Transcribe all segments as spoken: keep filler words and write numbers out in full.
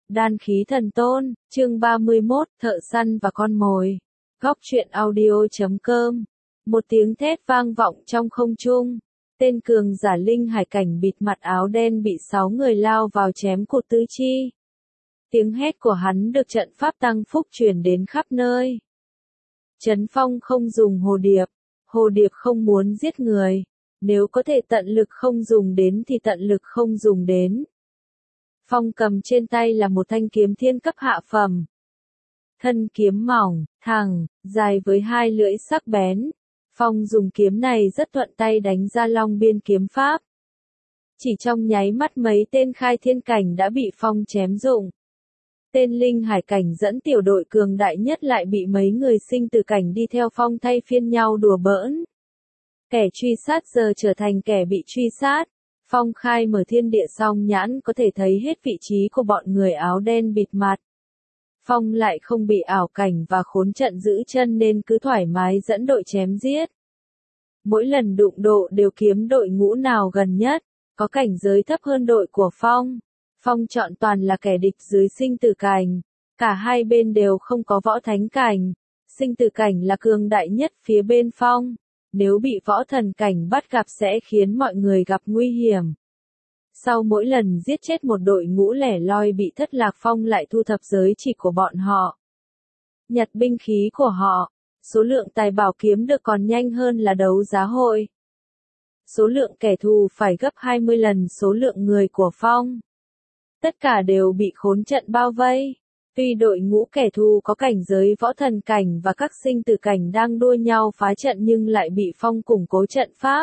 Đan khí thần tôn, chương ba mươi mốt, thợ săn và con mồi. Góc truyện audio chấm com. Một tiếng thét vang vọng trong không trung. Tên cường giả linh hải cảnh bịt mặt áo đen bị sáu người lao vào chém cụt tứ chi. Tiếng hét của hắn được trận pháp tăng phúc truyền đến khắp nơi. Trấn Phong không dùng hồ điệp. Hồ điệp không muốn giết người. Nếu có thể tận lực không dùng đến thì tận lực không dùng đến. Phong cầm trên tay là một thanh kiếm thiên cấp hạ phẩm. Thân kiếm mỏng, thẳng, dài với hai lưỡi sắc bén. Phong dùng kiếm này rất thuận tay đánh ra long biên kiếm pháp. Chỉ trong nháy mắt mấy tên khai thiên cảnh đã bị Phong chém rụng. Tên linh hải cảnh dẫn tiểu đội cường đại nhất lại bị mấy người sinh tử cảnh đi theo Phong thay phiên nhau đùa bỡn. Kẻ truy sát giờ trở thành kẻ bị truy sát. Phong khai mở thiên địa song nhãn có thể thấy hết vị trí của bọn người áo đen bịt mặt. Phong lại không bị ảo cảnh và khốn trận giữ chân nên cứ thoải mái dẫn đội chém giết. Mỗi lần đụng độ đều kiếm đội ngũ nào gần nhất, có cảnh giới thấp hơn đội của Phong. Phong chọn toàn là kẻ địch dưới sinh tử cảnh. Cả hai bên đều không có võ thánh cảnh. Sinh tử cảnh là cường đại nhất phía bên Phong. Nếu bị võ thần cảnh bắt gặp sẽ khiến mọi người gặp nguy hiểm. Sau mỗi lần giết chết một đội ngũ lẻ loi bị thất lạc, Phong lại thu thập giới chỉ của bọn họ. Nhặt binh khí của họ. Số lượng tài bảo kiếm được còn nhanh hơn là đấu giá hội. Số lượng kẻ thù phải gấp hai mươi lần số lượng người của Phong. Tất cả đều bị khốn trận bao vây. Tuy đội ngũ kẻ thù có cảnh giới võ thần cảnh và các sinh tử cảnh đang đua nhau phá trận nhưng lại bị Phong củng cố trận pháp.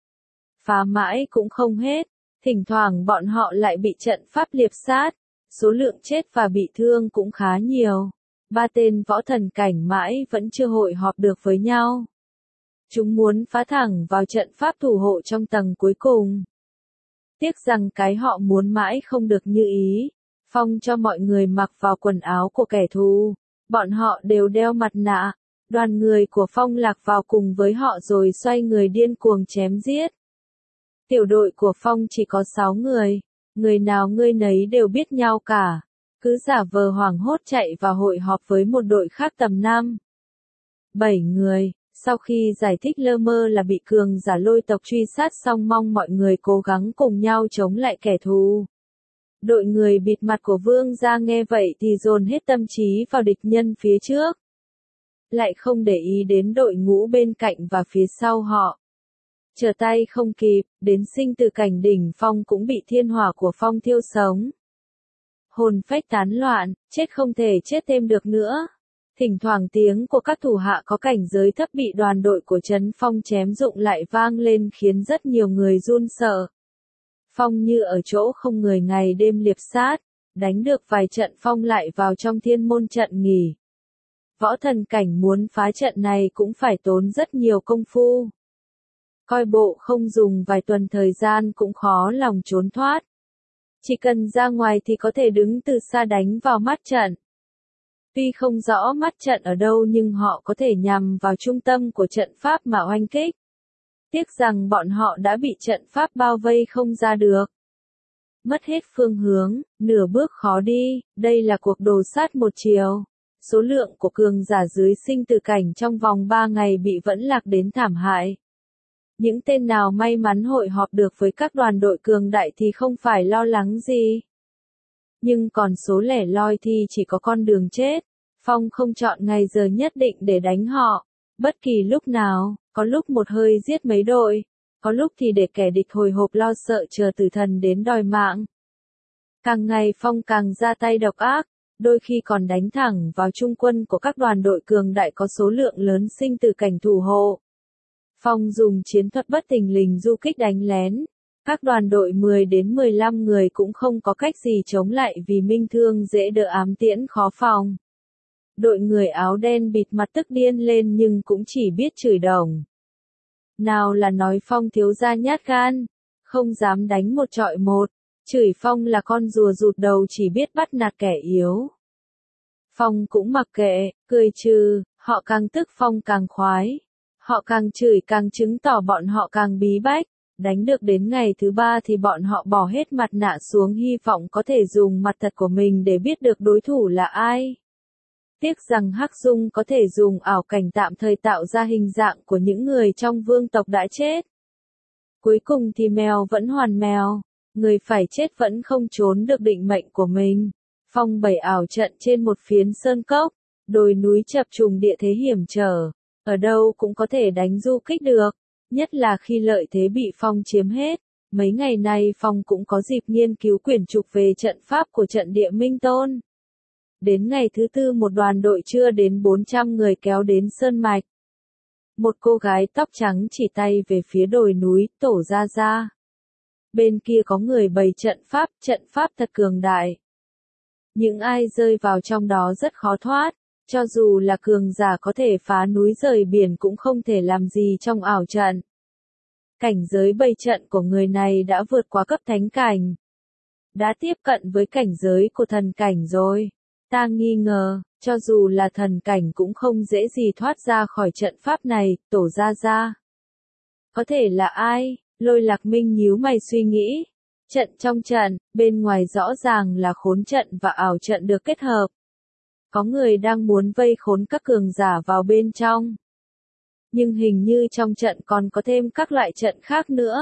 Phá mãi cũng không hết, thỉnh thoảng bọn họ lại bị trận pháp liệp sát, số lượng chết và bị thương cũng khá nhiều. Ba tên võ thần cảnh mãi vẫn chưa hội họp được với nhau. Chúng muốn phá thẳng vào trận pháp thủ hộ trong tầng cuối cùng. Tiếc rằng cái họ muốn mãi không được như ý. Phong cho mọi người mặc vào quần áo của kẻ thù. Bọn họ đều đeo mặt nạ. Đoàn người của Phong lạc vào cùng với họ rồi xoay người điên cuồng chém giết. Tiểu đội của Phong chỉ có sáu người. Người nào người nấy đều biết nhau cả. Cứ giả vờ hoảng hốt chạy vào hội họp với một đội khác tầm năm, bảy người. Sau khi giải thích lơ mơ là bị cường giả lôi tộc truy sát xong, mong mọi người cố gắng cùng nhau chống lại kẻ thù. Đội người bịt mặt của Vương gia nghe vậy thì dồn hết tâm trí vào địch nhân phía trước. Lại không để ý đến đội ngũ bên cạnh và phía sau họ. Trở tay không kịp, đến sinh tử cảnh đỉnh Phong cũng bị thiên hỏa của Phong thiêu sống. Hồn phách tán loạn, chết không thể chết thêm được nữa. Thỉnh thoảng tiếng của các thủ hạ có cảnh giới thấp bị đoàn đội của Trấn Phong chém rụng lại vang lên khiến rất nhiều người run sợ. Phong như ở chỗ không người ngày đêm liệp sát, đánh được vài trận Phong lại vào trong thiên môn trận nghỉ. Võ thần cảnh muốn phá trận này cũng phải tốn rất nhiều công phu. Coi bộ không dùng vài tuần thời gian cũng khó lòng trốn thoát. Chỉ cần ra ngoài thì có thể đứng từ xa đánh vào mắt trận. Tuy không rõ mắt trận ở đâu nhưng họ có thể nhằm vào trung tâm của trận pháp mà oanh kích. Tiếc rằng bọn họ đã bị trận pháp bao vây không ra được. Mất hết phương hướng, nửa bước khó đi, đây là cuộc đồ sát một chiều. Số lượng của cường giả dưới sinh tử cảnh trong vòng ba ngày bị vẫn lạc đến thảm hại. Những tên nào may mắn hội họp được với các đoàn đội cường đại thì không phải lo lắng gì. Nhưng còn số lẻ loi thì chỉ có con đường chết. Phong không chọn ngày giờ nhất định để đánh họ. Bất kỳ lúc nào, có lúc một hơi giết mấy đội, có lúc thì để kẻ địch hồi hộp lo sợ chờ tử thần đến đòi mạng. Càng ngày Phong càng ra tay độc ác, đôi khi còn đánh thẳng vào trung quân của các đoàn đội cường đại có số lượng lớn sinh tử cảnh thủ hộ. Phong dùng chiến thuật bất thình lình du kích đánh lén. Các đoàn đội mười đến mười lăm người cũng không có cách gì chống lại vì minh thương dễ đỡ ám tiễn khó phòng. Đội người áo đen bịt mặt tức điên lên nhưng cũng chỉ biết chửi đồng. Nào là nói Phong thiếu gia nhát gan, không dám đánh một trọi một, chửi Phong là con rùa rụt đầu chỉ biết bắt nạt kẻ yếu. Phong cũng mặc kệ, cười trừ, họ càng tức Phong càng khoái. Họ càng chửi càng chứng tỏ bọn họ càng bí bách. Đánh được đến ngày thứ ba thì bọn họ bỏ hết mặt nạ xuống hy vọng có thể dùng mặt thật của mình để biết được đối thủ là ai. Tiếc rằng Hắc Dung có thể dùng ảo cảnh tạm thời tạo ra hình dạng của những người trong vương tộc đã chết. Cuối cùng thì mèo vẫn hoàn mèo, người phải chết vẫn không trốn được định mệnh của mình. Phong bày ảo trận trên một phiến sơn cốc, đồi núi chập trùng địa thế hiểm trở, ở đâu cũng có thể đánh du kích được, nhất là khi lợi thế bị Phong chiếm hết. Mấy ngày nay Phong cũng có dịp nghiên cứu quyển trục về trận pháp của trận địa Minh Tôn. Đến ngày thứ tư một đoàn đội chưa đến bốn trăm người kéo đến Sơn Mạch. Một cô gái tóc trắng chỉ tay về phía đồi núi, Tổ Gia Gia. Bên kia có người bày trận pháp, trận pháp thật cường đại. Những ai rơi vào trong đó rất khó thoát, cho dù là cường giả có thể phá núi rời biển cũng không thể làm gì trong ảo trận. Cảnh giới bày trận của người này đã vượt qua cấp thánh cảnh. Đã tiếp cận với cảnh giới của thần cảnh rồi. Ta nghi ngờ, cho dù là thần cảnh cũng không dễ gì thoát ra khỏi trận pháp này, Tổ Gia Gia. Có thể là ai? Lôi Lạc Minh nhíu mày suy nghĩ. Trận trong trận, bên ngoài rõ ràng là khốn trận và ảo trận được kết hợp. Có người đang muốn vây khốn các cường giả vào bên trong. Nhưng hình như trong trận còn có thêm các loại trận khác nữa.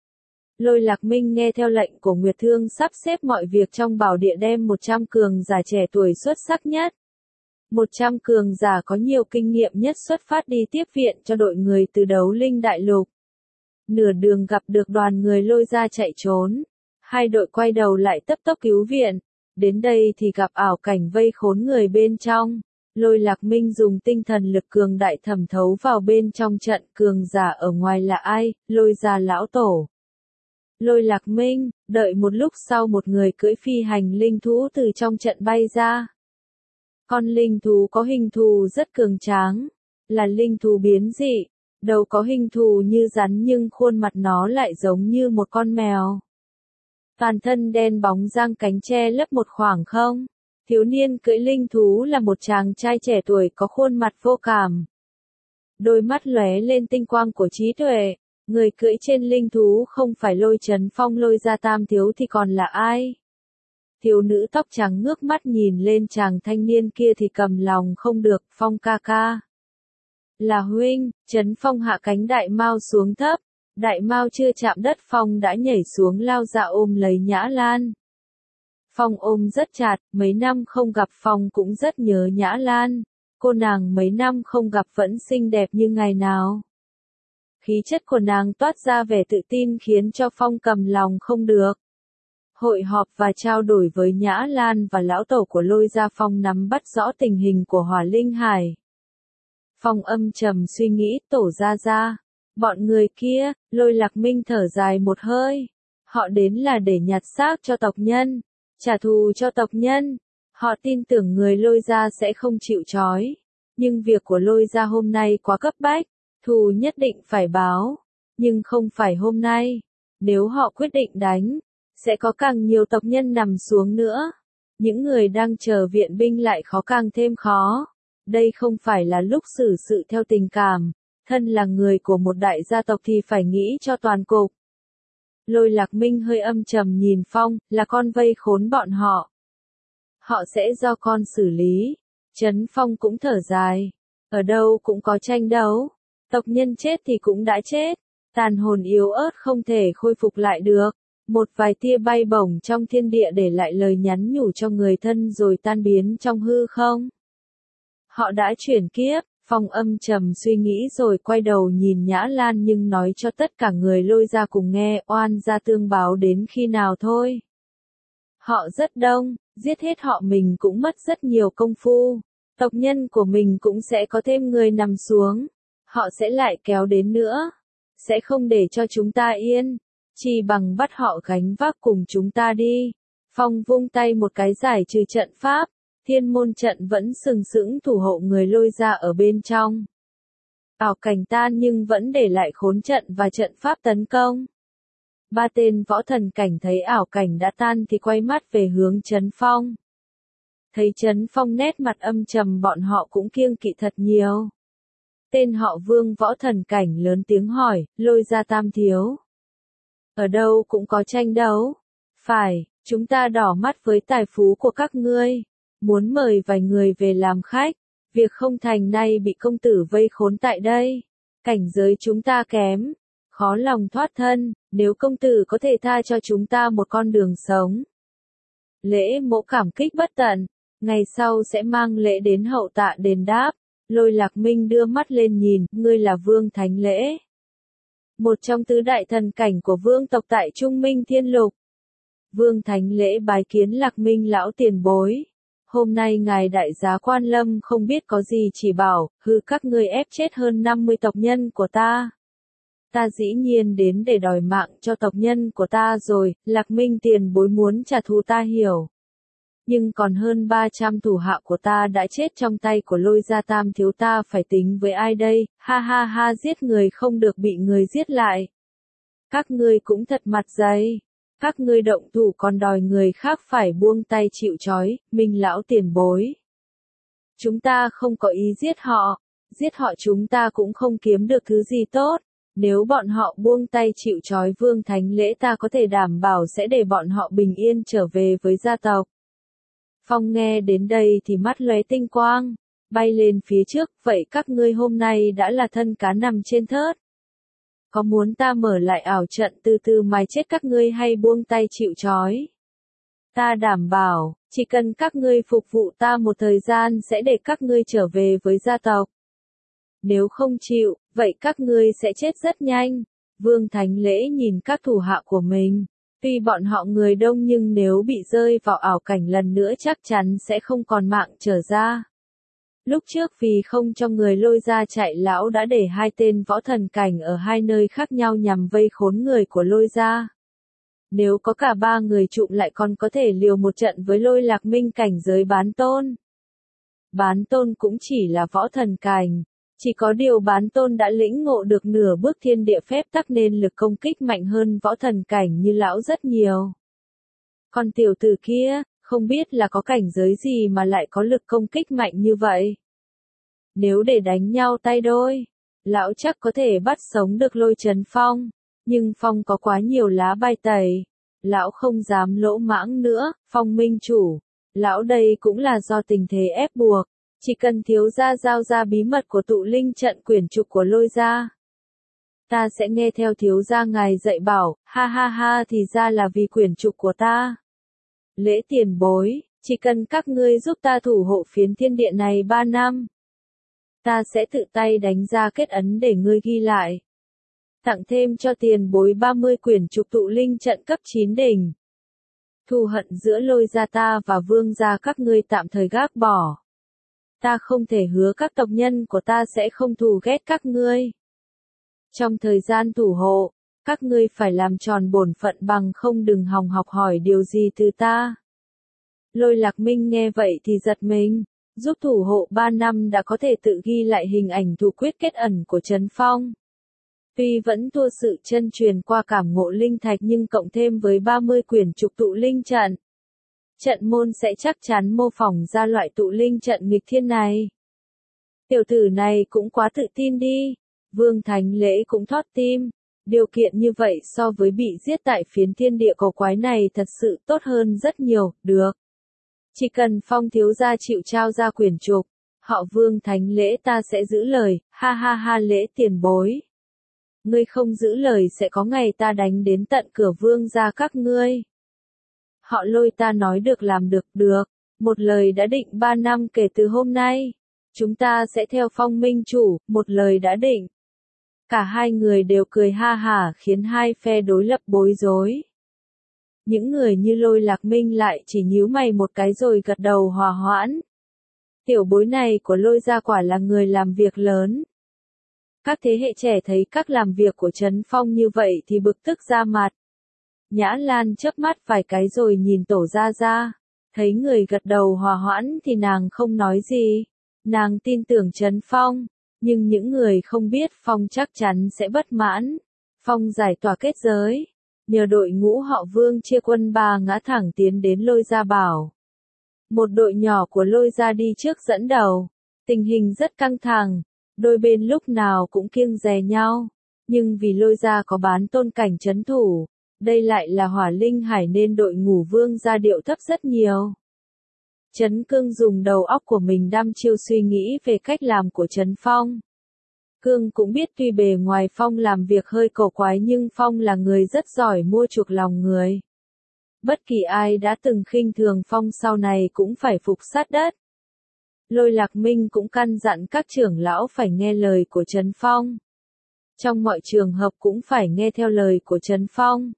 Lôi Lạc Minh nghe theo lệnh của Nguyệt Thương sắp xếp mọi việc trong bảo địa đem một trăm cường giả trẻ tuổi xuất sắc nhất. một trăm cường giả có nhiều kinh nghiệm nhất xuất phát đi tiếp viện cho đội người từ Đấu Linh Đại Lục. Nửa đường gặp được đoàn người Lôi ra chạy trốn. Hai đội quay đầu lại tấp tốc cứu viện. Đến đây thì gặp ảo cảnh vây khốn người bên trong. Lôi Lạc Minh dùng tinh thần lực cường đại thẩm thấu vào bên trong trận. Cường giả ở ngoài là ai? Lôi ra lão tổ. Lôi Lạc Minh, đợi một lúc sau một người cưỡi phi hành linh thú từ trong trận bay ra. Con linh thú có hình thù rất cường tráng, là linh thú biến dị, đầu có hình thù như rắn nhưng khuôn mặt nó lại giống như một con mèo. Toàn thân đen bóng giang cánh che lấp một khoảng không. Thiếu niên cưỡi linh thú là một chàng trai trẻ tuổi có khuôn mặt vô cảm. Đôi mắt lóe lên tinh quang của trí tuệ. Người cưỡi trên linh thú không phải Lôi Chấn Phong Lôi gia tam thiếu thì còn là ai? Thiếu nữ tóc trắng ngước mắt nhìn lên chàng thanh niên kia thì cầm lòng không được, Phong ca ca. Là huynh, Chấn Phong hạ cánh đại mao xuống thấp, đại mao chưa chạm đất Phong đã nhảy xuống lao ra ôm lấy Nhã Lan. Phong ôm rất chặt, mấy năm không gặp Phong cũng rất nhớ Nhã Lan, cô nàng mấy năm không gặp vẫn xinh đẹp như ngày nào. Khí chất của nàng toát ra vẻ tự tin khiến cho Phong cầm lòng không được. Hội họp và trao đổi với Nhã Lan và lão tổ của Lôi gia, Phong nắm bắt rõ tình hình của Hỏa Linh Hải. Phong âm trầm suy nghĩ, Tổ Gia Gia, bọn người kia. Lôi Lạc Minh thở dài một hơi. Họ đến là để nhặt xác cho tộc nhân, trả thù cho tộc nhân. Họ tin tưởng người Lôi gia sẽ không chịu trói. Nhưng việc của Lôi gia hôm nay quá cấp bách. Thù nhất định phải báo, nhưng không phải hôm nay. Nếu họ quyết định đánh, sẽ có càng nhiều tộc nhân nằm xuống nữa. Những người đang chờ viện binh lại khó càng thêm khó. Đây không phải là lúc xử sự theo tình cảm. Thân là người của một đại gia tộc thì phải nghĩ cho toàn cục. Lôi Lạc Minh hơi âm trầm nhìn Phong, là con vây khốn bọn họ. Họ sẽ do con xử lý. Trấn Phong cũng thở dài. Ở đâu cũng có tranh đấu. Tộc nhân chết thì cũng đã chết, tàn hồn yếu ớt không thể khôi phục lại được. Một vài tia bay bổng trong thiên địa để lại lời nhắn nhủ cho người thân rồi tan biến trong hư không. Họ đã chuyển kiếp, Phong âm trầm suy nghĩ rồi quay đầu nhìn Nhã Lan nhưng nói cho tất cả người Lôi ra cùng nghe, oan gia tương báo đến khi nào thôi. Họ rất đông, giết hết họ mình cũng mất rất nhiều công phu, tộc nhân của mình cũng sẽ có thêm người nằm xuống. Họ sẽ lại kéo đến nữa. Sẽ không để cho chúng ta yên. Chỉ bằng bắt họ gánh vác cùng chúng ta đi. Phong vung tay một cái giải trừ trận pháp. Thiên môn trận vẫn sừng sững thủ hộ người Lôi ra ở bên trong. Ảo cảnh tan nhưng vẫn để lại khốn trận và trận pháp tấn công. Ba tên võ thần cảnh thấy ảo cảnh đã tan thì quay mắt về hướng Trấn Phong. Thấy Trấn Phong nét mặt âm trầm bọn họ cũng kiêng kỵ thật nhiều. Tên họ Vương võ thần cảnh lớn tiếng hỏi, Lôi gia tam thiếu. ở đâu cũng có tranh đấu. Phải, chúng ta đỏ mắt với tài phú của các ngươi, muốn mời vài người về làm khách, việc không thành nay bị công tử vây khốn tại đây. Cảnh giới chúng ta kém, khó lòng thoát thân, nếu công tử có thể tha cho chúng ta một con đường sống. Lễ Mỗ cảm kích bất tận, ngày sau sẽ mang lễ đến hậu tạ đền đáp. Lôi Lạc Minh đưa mắt lên nhìn, ngươi là Vương Thánh Lễ, một trong tứ đại thần cảnh của vương tộc tại Trung Minh Thiên Lục. Vương Thánh Lễ bái kiến Lạc Minh lão tiền bối. Hôm nay ngài đại giá quan lâm không biết có gì chỉ bảo, hư các ngươi ép chết hơn năm mươi tộc nhân của ta. Ta dĩ nhiên đến để đòi mạng cho tộc nhân của ta rồi, Lạc Minh tiền bối muốn trả thù ta hiểu. Nhưng còn hơn ba trăm thủ hạ của ta đã chết trong tay của Lôi Gia Tam thiếu, ta phải tính với ai đây, ha ha ha, giết người không được bị người giết lại. Các ngươi cũng thật mặt dày. Các ngươi động thủ còn đòi người khác phải buông tay chịu trói, Minh lão tiền bối. Chúng ta không có ý giết họ, giết họ chúng ta cũng không kiếm được thứ gì tốt. Nếu bọn họ buông tay chịu trói Vương Thánh Lễ, ta có thể đảm bảo sẽ để bọn họ bình yên trở về với gia tộc. Phong nghe đến đây thì mắt lóe tinh quang, bay lên phía trước, vậy các ngươi hôm nay đã là thân cá nằm trên thớt. Có muốn ta mở lại ảo trận từ từ mài chết các ngươi hay buông tay chịu trói? Ta đảm bảo, chỉ cần các ngươi phục vụ ta một thời gian sẽ để các ngươi trở về với gia tộc. Nếu không chịu, vậy các ngươi sẽ chết rất nhanh. Vương Thánh Lễ nhìn các thủ hạ của mình. Tuy bọn họ người đông nhưng nếu bị rơi vào ảo cảnh lần nữa chắc chắn sẽ không còn mạng trở ra. Lúc trước vì không cho người Lôi Gia chạy, lão đã để hai tên võ thần cảnh ở hai nơi khác nhau nhằm vây khốn người của Lôi Gia. Nếu có cả ba người trụm lại còn có thể liều một trận với Lôi Lạc Minh cảnh giới bán tôn. Bán tôn cũng chỉ là võ thần cảnh. Chỉ có điều bán tôn đã lĩnh ngộ được nửa bước thiên địa phép tắc nên lực công kích mạnh hơn võ thần cảnh như lão rất nhiều. Còn tiểu tử kia, không biết là có cảnh giới gì mà lại có lực công kích mạnh như vậy. Nếu để đánh nhau tay đôi, lão chắc có thể bắt sống được Lôi Chấn Phong. Nhưng Phong có quá nhiều lá bài tẩy. Lão không dám lỗ mãng nữa, Phong minh chủ. Lão đây cũng là do tình thế ép buộc. Chỉ cần thiếu gia giao ra bí mật của tụ linh trận quyển trục của Lôi Gia, ta sẽ nghe theo thiếu gia ngài dạy bảo, ha ha ha, thì ra là vì quyển trục của ta. Lễ tiền bối, chỉ cần các ngươi giúp ta thủ hộ phiến thiên địa này ba năm, ta sẽ tự tay đánh ra kết ấn để ngươi ghi lại. Tặng thêm cho tiền bối ba mươi quyển trục tụ linh trận cấp chín đỉnh. Thù hận giữa Lôi Gia ta và Vương Gia các ngươi tạm thời gác bỏ. Ta không thể hứa các tộc nhân của ta sẽ không thù ghét các ngươi. Trong thời gian thủ hộ, các ngươi phải làm tròn bổn phận, bằng không đừng hòng học hỏi điều gì từ ta. Lôi Lạc Minh nghe vậy thì giật mình, giúp thủ hộ ba năm đã có thể tự ghi lại hình ảnh thủ quyết kết ẩn của Trấn Phong. Tuy vẫn thua sự chân truyền qua cảm ngộ linh thạch nhưng cộng thêm với ba mươi quyển trục tụ linh trận, trận môn sẽ chắc chắn mô phỏng ra loại tụ linh trận nghịch thiên này. Tiểu tử này cũng quá tự tin đi. Vương Thánh Lễ cũng thót tim. Điều kiện như vậy so với bị giết tại phiến thiên địa cổ quái này thật sự tốt hơn rất nhiều, được. Chỉ cần Phong thiếu gia chịu trao ra quyển trục, họ Vương Thánh Lễ ta sẽ giữ lời, ha ha ha, Lễ tiền bối. Ngươi không giữ lời sẽ có ngày ta đánh đến tận cửa Vương gia các ngươi. Họ Lôi ta nói được làm được, được. Một lời đã định ba năm kể từ hôm nay. Chúng ta sẽ theo Phong minh chủ, một lời đã định. Cả hai người đều cười ha hả khiến hai phe đối lập bối rối. Những người như Lôi Lạc Minh lại chỉ nhíu mày một cái rồi gật đầu hòa hoãn. Tiểu bối này của Lôi Gia quả là người làm việc lớn. Các thế hệ trẻ thấy các làm việc của Trấn Phong như vậy thì bực tức ra mặt. Nhã Lan chớp mắt vài cái rồi nhìn Tổ Gia Gia. Thấy người gật đầu hòa hoãn thì nàng không nói gì. Nàng tin tưởng Trấn Phong. Nhưng những người không biết Phong chắc chắn sẽ bất mãn. Phong giải tỏa kết giới. Nhờ đội ngũ họ Vương chia quân ba ngã thẳng tiến đến Lôi Gia Bảo. Một đội nhỏ của Lôi Gia đi trước dẫn đầu. Tình hình rất căng thẳng. Đôi bên lúc nào cũng kiêng dè nhau. Nhưng vì Lôi Gia có bán tôn cảnh trấn thủ, Đây lại là Hỏa Linh Hải nên đội ngũ Vương gia điệu thấp rất nhiều. Trấn Cương dùng đầu óc của mình đăm chiêu suy nghĩ về cách làm của Trấn Phong. Cương cũng biết tuy bề ngoài Phong làm việc hơi cổ quái nhưng Phong là người rất giỏi mua chuộc lòng người. Bất kỳ ai đã từng khinh thường Phong sau này cũng phải phục sát đất. Lôi Lạc Minh cũng căn dặn các trưởng lão phải nghe lời của Trấn Phong. Trong mọi trường hợp cũng phải nghe theo lời của Trấn Phong.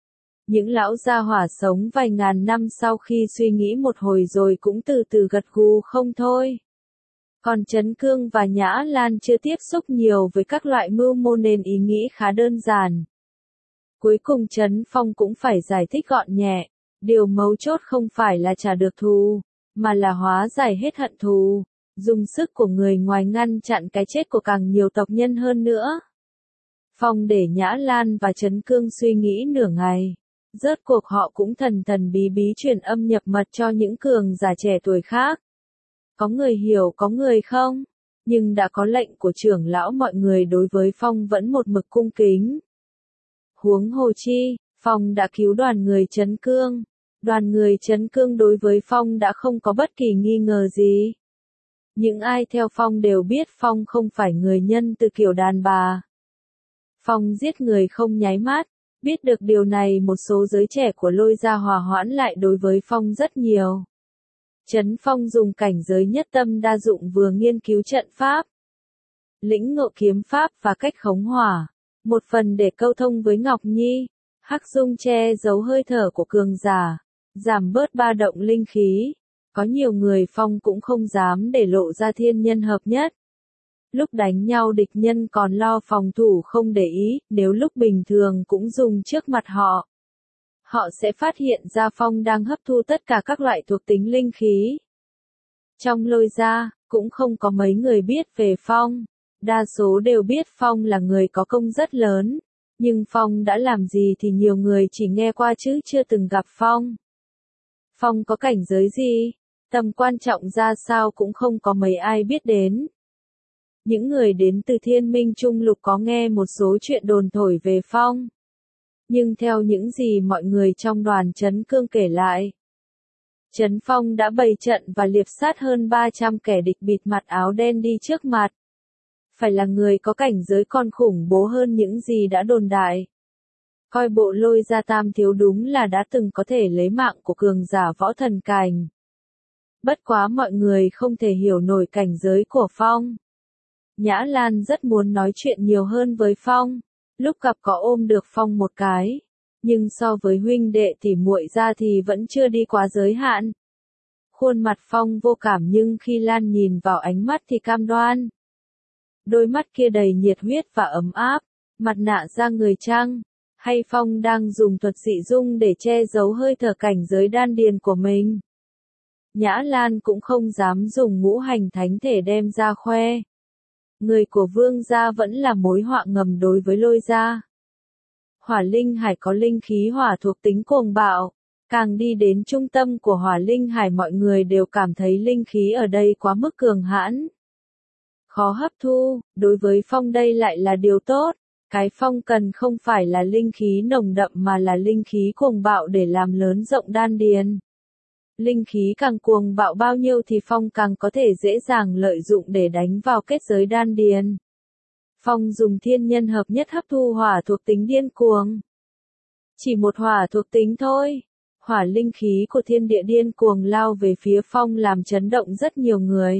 Những lão gia hỏa sống vài ngàn năm sau khi suy nghĩ một hồi rồi cũng từ từ gật gù không thôi. Còn Trấn Cương và Nhã Lan chưa tiếp xúc nhiều với các loại mưu mô nên ý nghĩ khá đơn giản. Cuối cùng Trấn Phong cũng phải giải thích gọn nhẹ, điều mấu chốt không phải là trả được thù, mà là hóa giải hết hận thù, dùng sức của người ngoài ngăn chặn cái chết của càng nhiều tộc nhân hơn nữa. Phong để Nhã Lan và Trấn Cương suy nghĩ nửa ngày, rốt cuộc họ cũng thần thần bí bí truyền âm nhập mật cho những cường giả trẻ tuổi khác. Có người hiểu có người không, nhưng đã có lệnh của trưởng lão mọi người đối với Phong vẫn một mực cung kính. Huống hồ chi, Phong đã cứu đoàn người Trấn Cương. Đoàn người Trấn Cương đối với Phong đã không có bất kỳ nghi ngờ gì. Những ai theo Phong đều biết Phong không phải người nhân từ kiểu đàn bà. Phong giết người không nháy mắt, biết được điều này một số giới trẻ của Lôi gia hòa hoãn lại đối với Phong rất nhiều. Trấn Phong dùng cảnh giới nhất tâm đa dụng vừa nghiên cứu trận pháp, lĩnh ngộ kiếm pháp và cách khống hỏa, một phần để câu thông với Ngọc Nhi, Hắc Dung che giấu hơi thở của cường giả, giảm bớt ba động linh khí. Có nhiều người Phong cũng không dám để lộ ra thiên nhân hợp nhất. Lúc đánh nhau địch nhân còn lo phòng thủ không để ý, nếu lúc bình thường cũng dùng trước mặt họ. Họ sẽ phát hiện ra Phong đang hấp thu tất cả các loại thuộc tính linh khí. Trong Lôi gia, cũng không có mấy người biết về Phong. Đa số đều biết Phong là người có công rất lớn. Nhưng Phong đã làm gì thì nhiều người chỉ nghe qua chứ chưa từng gặp Phong. Phong có cảnh giới gì, tầm quan trọng ra sao cũng không có mấy ai biết đến. Những người đến từ Thiên Minh Trung Lục có nghe một số chuyện đồn thổi về Phong. Nhưng theo những gì mọi người trong đoàn Trấn Cương kể lại, Trấn Phong đã bày trận và liệp sát hơn ba trăm kẻ địch bịt mặt áo đen đi trước mặt. Phải là người có cảnh giới còn khủng bố hơn những gì đã đồn đại. Coi bộ Lôi gia tam thiếu đúng là đã từng có thể lấy mạng của cường giả võ thần cảnh. Bất quá mọi người không thể hiểu nổi cảnh giới của Phong. Nhã Lan rất muốn nói chuyện nhiều hơn với Phong, lúc gặp có ôm được Phong một cái, nhưng so với huynh đệ thì muội ra thì vẫn chưa đi quá giới hạn. Khuôn mặt Phong vô cảm nhưng khi Lan nhìn vào ánh mắt thì cam đoan. Đôi mắt kia đầy nhiệt huyết và ấm áp, mặt nạ da người trăng, hay Phong đang dùng thuật dị dung để che giấu hơi thở cảnh giới đan điền của mình. Nhã Lan cũng không dám dùng ngũ hành thánh thể đem ra khoe. Người của Vương gia vẫn là mối họa ngầm đối với Lôi gia. Hỏa Linh Hải có linh khí hỏa thuộc tính cuồng bạo, càng đi đến trung tâm của Hỏa Linh Hải mọi người đều cảm thấy linh khí ở đây quá mức cường hãn. Khó hấp thu, đối với Phong đây lại là điều tốt, cái Phong cần không phải là linh khí nồng đậm mà là linh khí cuồng bạo để làm lớn rộng đan điền. Linh khí càng cuồng bạo bao nhiêu thì Phong càng có thể dễ dàng lợi dụng để đánh vào kết giới đan điền. Phong dùng thiên nhân hợp nhất hấp thu hỏa thuộc tính điên cuồng. Chỉ một hỏa thuộc tính thôi, hỏa linh khí của thiên địa điên cuồng lao về phía Phong làm chấn động rất nhiều người.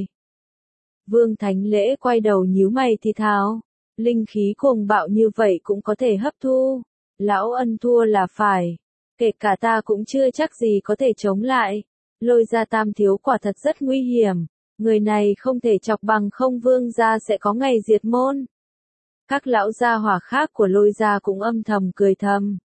Vương Thánh Lễ quay đầu nhíu mày thì thào, linh khí cuồng bạo như vậy cũng có thể hấp thu, lão Ân thua là phải, kể cả ta cũng chưa chắc gì có thể chống lại. Lôi gia tam thiếu quả thật rất nguy hiểm, người này không thể chọc bằng không Vương gia sẽ có ngày diệt môn. Các lão gia hỏa khác của Lôi gia cũng âm thầm cười thầm.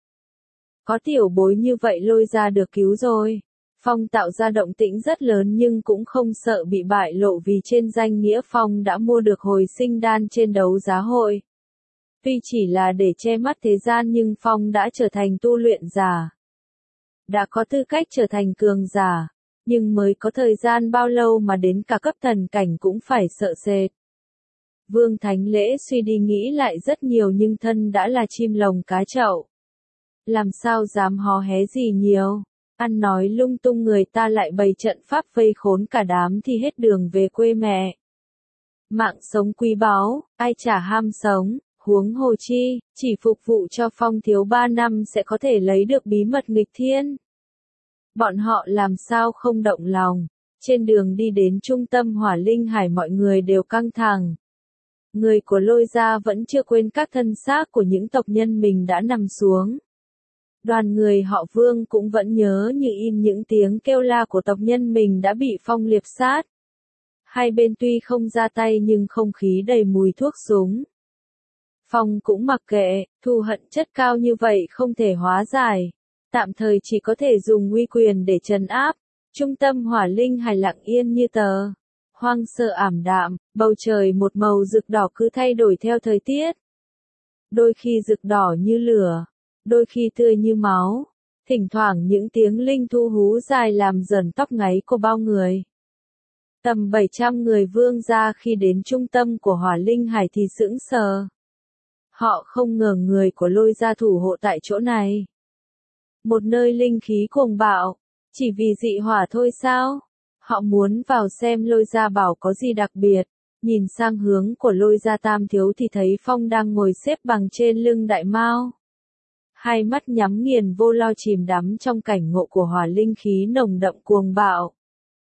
Có tiểu bối như vậy Lôi gia được cứu rồi. Phong tạo ra động tĩnh rất lớn nhưng cũng không sợ bị bại lộ vì trên danh nghĩa Phong đã mua được hồi sinh đan trên đấu giá hội. Tuy chỉ là để che mắt thế gian nhưng Phong đã trở thành tu luyện giả. Đã có tư cách trở thành cường giả, nhưng mới có thời gian bao lâu mà đến cả cấp thần cảnh cũng phải sợ sệt. Vương Thánh Lễ suy đi nghĩ lại rất nhiều nhưng thân đã là chim lồng cá chậu. làm sao dám hò hé gì nhiều, ăn nói lung tung người ta lại bày trận pháp vây khốn cả đám thì hết đường về quê mẹ. Mạng sống quý báu, ai chả ham sống, huống hồ chi, chỉ phục vụ cho Phong thiếu ba năm sẽ có thể lấy được bí mật nghịch thiên. Bọn họ làm sao không động lòng, trên đường đi đến trung tâm Hỏa Linh Hải mọi người đều căng thẳng. Người của Lôi gia vẫn chưa quên các thân xác của những tộc nhân mình đã nằm xuống. Đoàn người họ Vương cũng vẫn nhớ như in những tiếng kêu la của tộc nhân mình đã bị Phong liệp sát. Hai bên tuy không ra tay nhưng không khí đầy mùi thuốc súng. Phong cũng mặc kệ, thù hận chất cao như vậy không thể hóa giải. Tạm thời chỉ có thể dùng uy quyền để trấn áp. Trung tâm Hỏa Linh Hải lặng yên như tờ. Hoang sơ ảm đạm, bầu trời một màu rực đỏ cứ thay đổi theo thời tiết. Đôi khi rực đỏ như lửa, đôi khi tươi như máu. Thỉnh thoảng những tiếng linh thu hú dài làm dởn tóc gáy của bao người. Tầm bảy trăm người Vương gia khi đến trung tâm của Hỏa Linh Hải thì sững sờ. Họ không ngờ người của Lôi gia thủ hộ tại chỗ này. Một nơi linh khí cuồng bạo, chỉ vì dị hỏa thôi sao? Họ muốn vào xem Lôi gia bảo có gì đặc biệt. Nhìn sang hướng của Lôi gia Tam thiếu thì thấy Phong đang ngồi xếp bằng trên lưng đại mao. Hai mắt nhắm nghiền vô lo chìm đắm trong cảnh ngộ của hỏa linh khí nồng đậm cuồng bạo.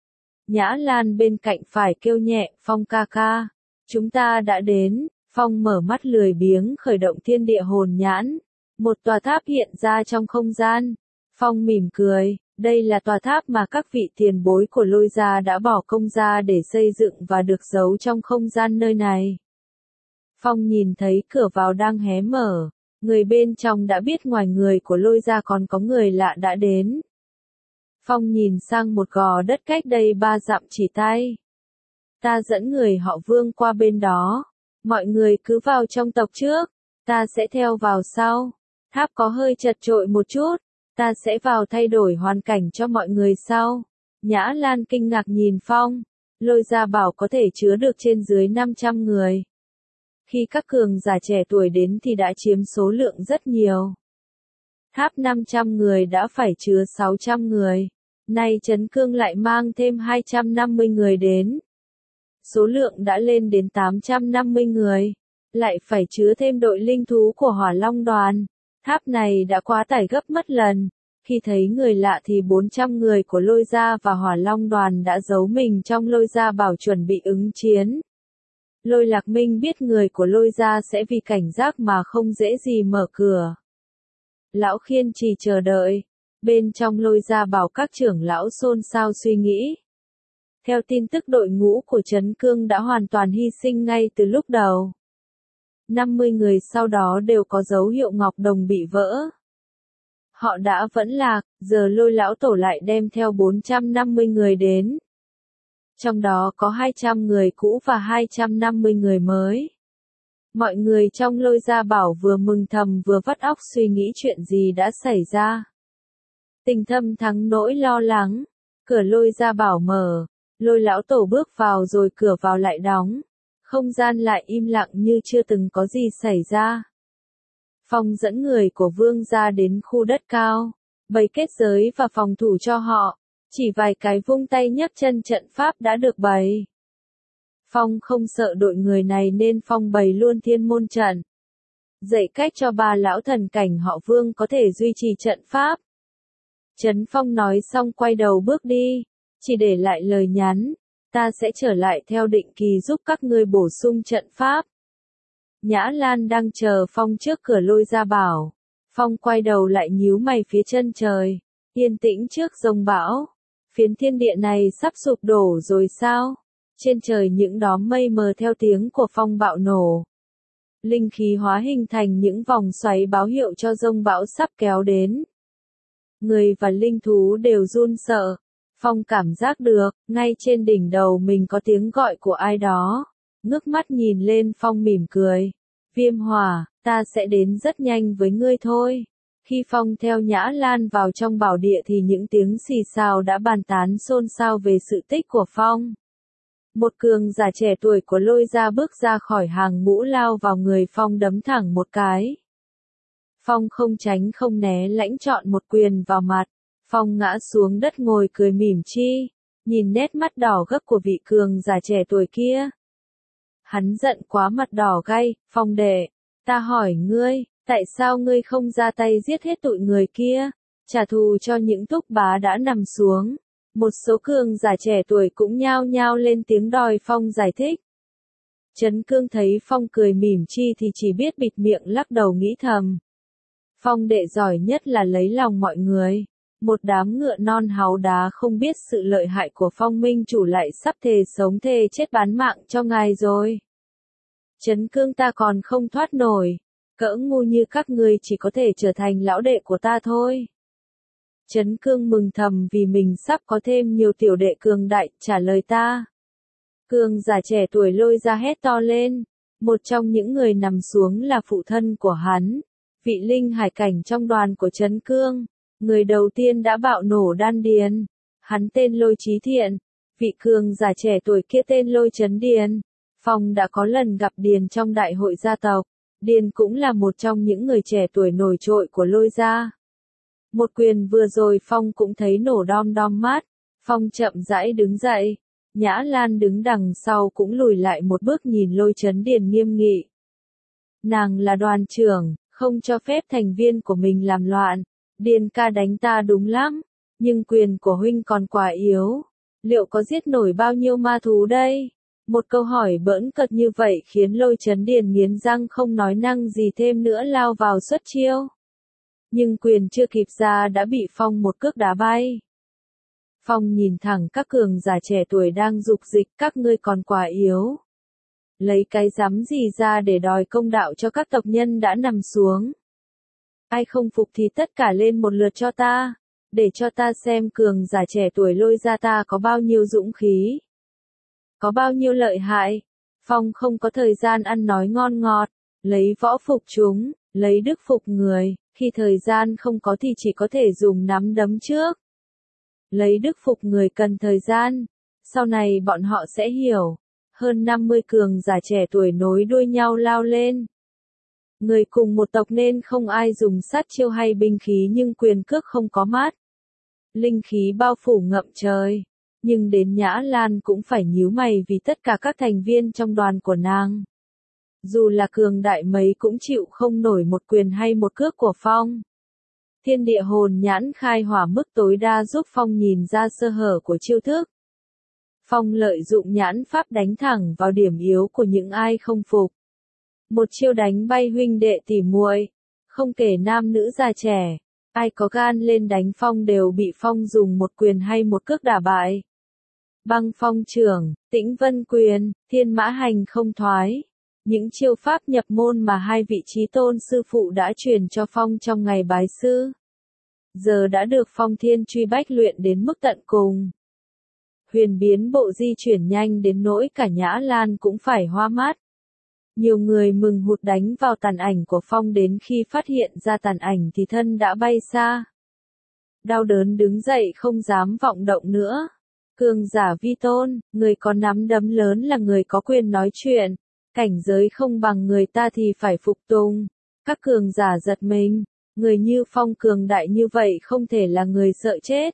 Nhã Lan bên cạnh phải kêu nhẹ, Phong ca ca, chúng ta đã đến. Phong mở mắt lười biếng khởi động thiên địa hồn nhãn. Một tòa tháp hiện ra trong không gian. Phong mỉm cười, đây là tòa tháp mà các vị tiền bối của Lôi gia đã bỏ công ra để xây dựng và được giấu trong không gian nơi này. Phong nhìn thấy cửa vào đang hé mở. Người bên trong đã biết ngoài người của Lôi gia còn có người lạ đã đến. Phong nhìn sang một gò đất cách đây ba dặm chỉ tay. Ta dẫn người họ Vương qua bên đó. Mọi người cứ vào trong tộc trước. Ta sẽ theo vào sau. Tháp có hơi chật chội một chút. Ta sẽ vào thay đổi hoàn cảnh cho mọi người sau. Nhã Lan kinh ngạc nhìn Phong. Lôi gia bảo có thể chứa được trên dưới năm trăm người. Khi các cường giả trẻ tuổi đến thì đã chiếm số lượng rất nhiều. Tháp năm trăm người đã phải chứa sáu trăm người. Nay Trấn Cương lại mang thêm hai trăm năm mươi người đến. Số lượng đã lên đến tám trăm năm mươi người. Lại phải chứa thêm đội linh thú của Hỏa Long đoàn. Tháp này đã quá tải gấp mất lần. Khi thấy người lạ thì bốn trăm người của Lôi gia và Hỏa Long đoàn đã giấu mình trong Lôi gia bảo chuẩn bị ứng chiến. Lôi Lạc Minh biết người của Lôi gia sẽ vì cảnh giác mà không dễ gì mở cửa. Lão Khiên chỉ chờ đợi. Bên trong Lôi gia bảo các trưởng lão xôn xao suy nghĩ. Theo tin tức đội ngũ của Trấn Cương đã hoàn toàn hy sinh ngay từ lúc đầu. năm mươi người sau đó đều có dấu hiệu ngọc đồng bị vỡ. Họ đã vẫn lạc, giờ Lôi lão tổ lại đem theo bốn trăm năm mươi người đến. Trong đó có hai trăm người cũ và hai trăm năm mươi người mới. Mọi người trong Lôi gia bảo vừa mừng thầm vừa vắt óc suy nghĩ chuyện gì đã xảy ra. Tình thâm thắng nỗi lo lắng. Cửa Lôi gia bảo mở. Lôi lão tổ bước vào rồi cửa vào lại đóng. Không gian lại im lặng như chưa từng có gì xảy ra. Phong dẫn người của Vương gia đến khu đất cao. Bày kết giới và phòng thủ cho họ. Chỉ vài cái vung tay nhấc chân trận pháp đã được bày. Phong không sợ đội người này nên Phong bày luôn thiên môn trận. Dạy cách cho ba lão thần cảnh họ Vương có thể duy trì trận pháp. Trấn Phong nói xong quay đầu bước đi. Chỉ để lại lời nhắn. Ta sẽ trở lại theo định kỳ giúp các ngươi bổ sung trận pháp. Nhã Lan đang chờ Phong trước cửa Lôi gia bảo. Phong quay đầu lại nhíu mày phía chân trời. Yên tĩnh trước dông bão. Phiến thiên địa này sắp sụp đổ rồi sao? Trên trời những đóm mây mờ theo tiếng của phong bạo nổ. Linh khí hóa hình thành những vòng xoáy báo hiệu cho dông bão sắp kéo đến. Người và linh thú đều run sợ. Phong cảm giác được, ngay trên đỉnh đầu mình có tiếng gọi của ai đó. Ngước mắt nhìn lên Phong mỉm cười. Viêm hỏa, ta sẽ đến rất nhanh với ngươi thôi. Khi Phong theo Nhã Lan vào trong bảo địa thì những tiếng xì xào đã bàn tán xôn xao về sự tích của Phong. Một cường giả trẻ tuổi của Lôi gia bước ra khỏi hàng ngũ lao vào người Phong đấm thẳng một cái. Phong không tránh không né lãnh chọn một quyền vào mặt. Phong ngã xuống đất ngồi cười mỉm chi, nhìn nét mắt đỏ gấp của vị cường giả trẻ tuổi kia. Hắn giận quá mặt đỏ gay, Phong đệ, ta hỏi ngươi, tại sao ngươi không ra tay giết hết tụi người kia, trả thù cho những thúc bá đã nằm xuống. Một số cường giả trẻ tuổi cũng nhao nhao lên tiếng đòi Phong giải thích. Trấn Cương thấy Phong cười mỉm chi thì chỉ biết bịt miệng lắc đầu nghĩ thầm. Phong đệ giỏi nhất là lấy lòng mọi người. Một đám ngựa non háu đá không biết sự lợi hại của Phong minh chủ lại sắp thề sống thề chết bán mạng cho ngài rồi. Trấn Cương ta còn không thoát nổi. Cỡ ngu như các ngươi chỉ có thể trở thành lão đệ của ta thôi. Trấn Cương mừng thầm vì mình sắp có thêm nhiều tiểu đệ cường đại, trả lời ta. Cường giả trẻ tuổi lôi ra hét to lên. Một trong những người nằm xuống là phụ thân của hắn. Vị linh hải cảnh trong đoàn của Trấn Cương. Người đầu tiên đã bạo nổ đan điền. Hắn tên Lôi Chí Thiện. Vị cường giả trẻ tuổi kia tên Lôi Chấn Điền. Phong đã có lần gặp Điền trong đại hội gia tộc. Điền cũng là một trong những người trẻ tuổi nổi trội của Lôi gia. Một quyền vừa rồi Phong cũng thấy nổ đom đom mát. Phong chậm rãi đứng dậy. Nhã Lan đứng đằng sau cũng lùi lại một bước nhìn Lôi Chấn Điền nghiêm nghị. Nàng là đoàn trưởng, không cho phép thành viên của mình làm loạn. Điền ca đánh ta đúng lắm, nhưng quyền của huynh còn quá yếu. Liệu có giết nổi bao nhiêu ma thú đây? Một câu hỏi bỡn cợt như vậy khiến Lôi Chấn Điền nghiến răng không nói năng gì thêm nữa lao vào xuất chiêu. Nhưng quyền chưa kịp ra đã bị Phong một cước đá bay. Phong nhìn thẳng các cường giả trẻ tuổi đang dục dịch, các ngươi còn quá yếu. Lấy cái dám gì ra để đòi công đạo cho các tộc nhân đã nằm xuống. Ai không phục thì tất cả lên một lượt cho ta, để cho ta xem cường giả trẻ tuổi Lôi gia ta có bao nhiêu dũng khí, có bao nhiêu lợi hại. Phong không có thời gian ăn nói ngon ngọt, lấy võ phục chúng, lấy đức phục người, khi thời gian không có thì chỉ có thể dùng nắm đấm trước. Lấy đức phục người cần thời gian, sau này bọn họ sẽ hiểu. Hơn năm mươi cường giả trẻ tuổi nối đuôi nhau lao lên. Người cùng một tộc nên không ai dùng sát chiêu hay binh khí nhưng quyền cước không có mát. Linh khí bao phủ ngậm trời. Nhưng đến Nhã Lan cũng phải nhíu mày vì tất cả các thành viên trong đoàn của nàng. Dù là cường đại mấy cũng chịu không nổi một quyền hay một cước của Phong. Thiên địa hồn nhãn khai hỏa mức tối đa giúp Phong nhìn ra sơ hở của chiêu thức. Phong lợi dụng nhãn pháp đánh thẳng vào điểm yếu của những ai không phục. Một chiêu đánh bay huynh đệ tỉ muội, không kể nam nữ già trẻ, ai có gan lên đánh Phong đều bị Phong dùng một quyền hay một cước đả bại. Băng phong trưởng, tĩnh vân quyền, thiên mã hành không thoái. Những chiêu pháp nhập môn mà hai vị chí tôn sư phụ đã truyền cho Phong trong ngày bái sư. Giờ đã được Phong thiên truy bách luyện đến mức tận cùng. Huyền biến bộ di chuyển nhanh đến nỗi cả Nhã Lan cũng phải hoa mắt. Nhiều người mừng hụt đánh vào tàn ảnh của Phong đến khi phát hiện ra tàn ảnh thì thân đã bay xa. Đau đớn đứng dậy không dám vọng động nữa. Cường giả vi tôn, người có nắm đấm lớn là người có quyền nói chuyện. Cảnh giới không bằng người ta thì phải phục tùng. Các cường giả giật mình. Người như Phong cường đại như vậy không thể là người sợ chết.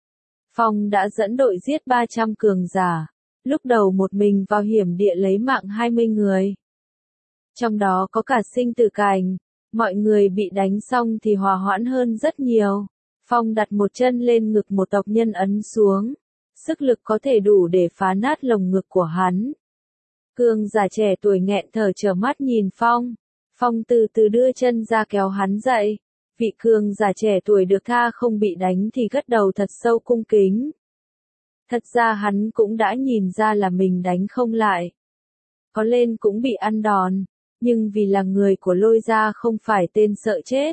Phong đã dẫn đội giết ba trăm cường giả. Lúc đầu một mình vào hiểm địa lấy mạng hai mươi người. Trong đó có cả sinh tử cảnh. Mọi người bị đánh xong thì hòa hoãn hơn rất nhiều. Phong đặt một chân lên ngực một tộc nhân ấn xuống. Sức lực có thể đủ để phá nát lồng ngực của hắn. Cường giả trẻ tuổi nghẹn thở trợn mắt nhìn Phong. Phong từ từ đưa chân ra kéo hắn dậy. Vị cường giả trẻ tuổi được tha không bị đánh thì gật đầu thật sâu cung kính. Thật ra hắn cũng đã nhìn ra là mình đánh không lại. Có lên cũng bị ăn đòn. Nhưng vì là người của Lôi gia không phải tên sợ chết.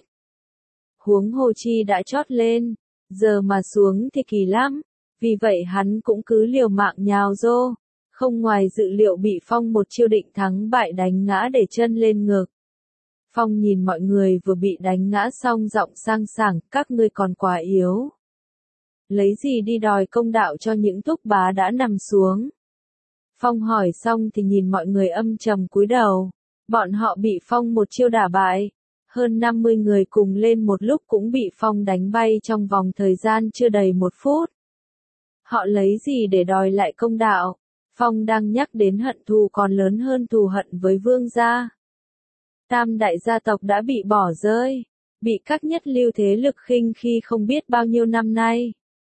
Huống hồ chi đã chót lên. Giờ mà xuống thì kỳ lắm. Vì vậy hắn cũng cứ liều mạng nhào rô. Không ngoài dự liệu bị Phong một chiêu định thắng bại đánh ngã để chân lên ngực. Phong nhìn mọi người vừa bị đánh ngã xong giọng sang sảng, các ngươi còn quá yếu. Lấy gì đi đòi công đạo cho những thúc bá đã nằm xuống. Phong hỏi xong thì nhìn mọi người âm trầm cúi đầu. Bọn họ bị Phong một chiêu đả bại. Hơn năm mươi người cùng lên một lúc cũng bị Phong đánh bay trong vòng thời gian chưa đầy một phút. Họ lấy gì để đòi lại công đạo? Phong đang nhắc đến hận thù còn lớn hơn thù hận với vương gia. Tam đại gia tộc đã bị bỏ rơi, bị các nhất lưu thế lực khinh khi không biết bao nhiêu năm nay.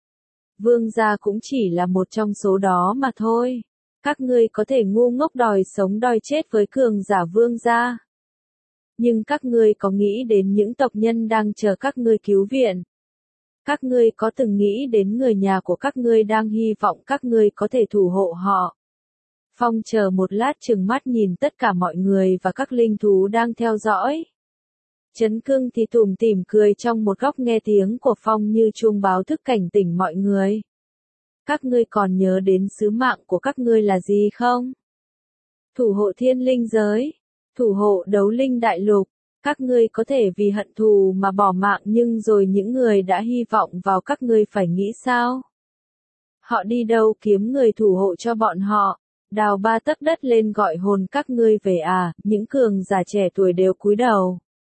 Vương gia cũng chỉ là một trong số đó mà thôi. Các ngươi có thể ngu ngốc đòi sống đòi chết với cường giả vương gia. Nhưng các ngươi có nghĩ đến những tộc nhân đang chờ các ngươi cứu viện? Các ngươi có từng nghĩ đến người nhà của các ngươi đang hy vọng các ngươi có thể thủ hộ họ? Phong chờ một lát chừng mắt nhìn tất cả mọi người và các linh thú đang theo dõi. Trấn Cương thì tủm tỉm cười trong một góc nghe tiếng của Phong như chuông báo thức cảnh tỉnh mọi người. Các ngươi còn nhớ đến sứ mạng của các ngươi là gì không? Thủ hộ thiên linh giới, thủ hộ đấu linh đại lục. Các ngươi có thể vì hận thù mà bỏ mạng, nhưng rồi những người đã hy vọng vào các ngươi phải nghĩ sao? Họ đi đâu kiếm người thủ hộ cho bọn họ? Đào ba tấc đất lên gọi hồn các ngươi về à? Những cường giả trẻ tuổi đều cúi đầu.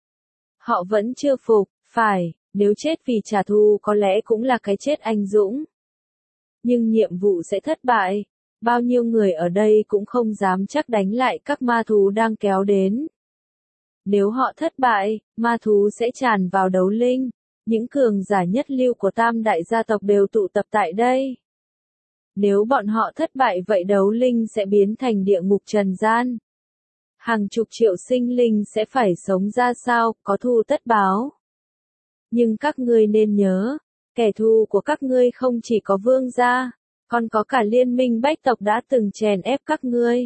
Họ vẫn chưa phục, phải, nếu chết vì trả thù có lẽ cũng là cái chết anh dũng. Nhưng nhiệm vụ sẽ thất bại. Bao nhiêu người ở đây cũng không dám chắc đánh lại các ma thú đang kéo đến. Nếu họ thất bại, ma thú sẽ tràn vào đấu linh. Những cường giả nhất lưu của tam đại gia tộc đều tụ tập tại đây. Nếu bọn họ thất bại vậy đấu linh sẽ biến thành địa ngục trần gian. Hàng chục triệu sinh linh sẽ phải sống ra sao, có thù tất báo. Nhưng các ngươi nên nhớ, kẻ thù của các ngươi không chỉ có vương gia, còn có cả liên minh bách tộc đã từng chèn ép các ngươi.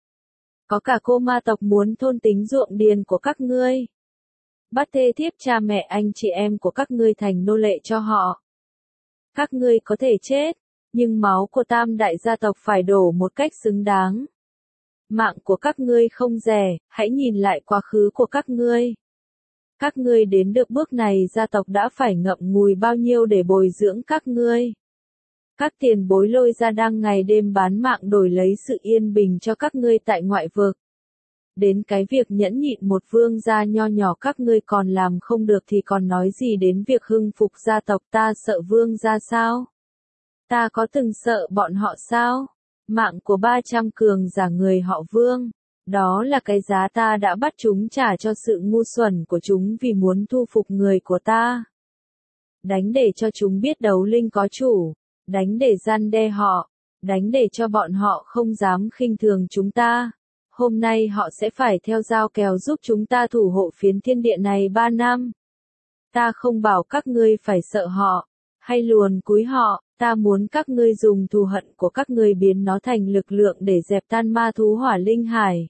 Có cả cô ma tộc muốn thôn tính ruộng điền của các ngươi. Bắt thê thiếp cha mẹ anh chị em của các ngươi thành nô lệ cho họ. Các ngươi có thể chết, nhưng máu của tam đại gia tộc phải đổ một cách xứng đáng. Mạng của các ngươi không rẻ, hãy nhìn lại quá khứ của các ngươi. Các ngươi đến được bước này gia tộc đã phải ngậm ngùi bao nhiêu để bồi dưỡng các ngươi. Các tiền bối lôi ra đang ngày đêm bán mạng đổi lấy sự yên bình cho các ngươi tại ngoại vực. Đến cái việc nhẫn nhịn một vương gia nho nhỏ các ngươi còn làm không được thì còn nói gì đến việc hưng phục gia tộc. Ta sợ vương gia sao? Ta có từng sợ bọn họ sao? Mạng của ba trăm cường giả người họ vương. Đó là cái giá ta đã bắt chúng trả cho sự ngu xuẩn của chúng vì muốn thu phục người của ta. Đánh để cho chúng biết đấu linh có chủ. Đánh để gian đe họ. Đánh để cho bọn họ không dám khinh thường chúng ta. Hôm nay họ sẽ phải theo giao kèo giúp chúng ta thủ hộ phiến thiên địa này ba năm. Ta không bảo các ngươi phải sợ họ, hay luồn cúi họ, ta muốn các ngươi dùng thù hận của các ngươi biến nó thành lực lượng để dẹp tan ma thú hỏa linh hải.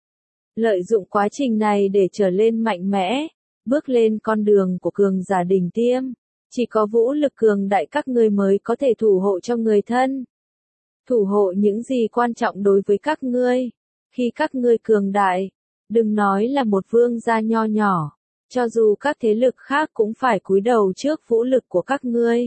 Lợi dụng quá trình này để trở lên mạnh mẽ, bước lên con đường của cường giả đỉnh tiêm. Chỉ có vũ lực cường đại các ngươi mới có thể thủ hộ cho người thân. Thủ hộ những gì quan trọng đối với các ngươi. Khi các ngươi cường đại, đừng nói là một vương gia nho nhỏ, cho dù các thế lực khác cũng phải cúi đầu trước vũ lực của các ngươi.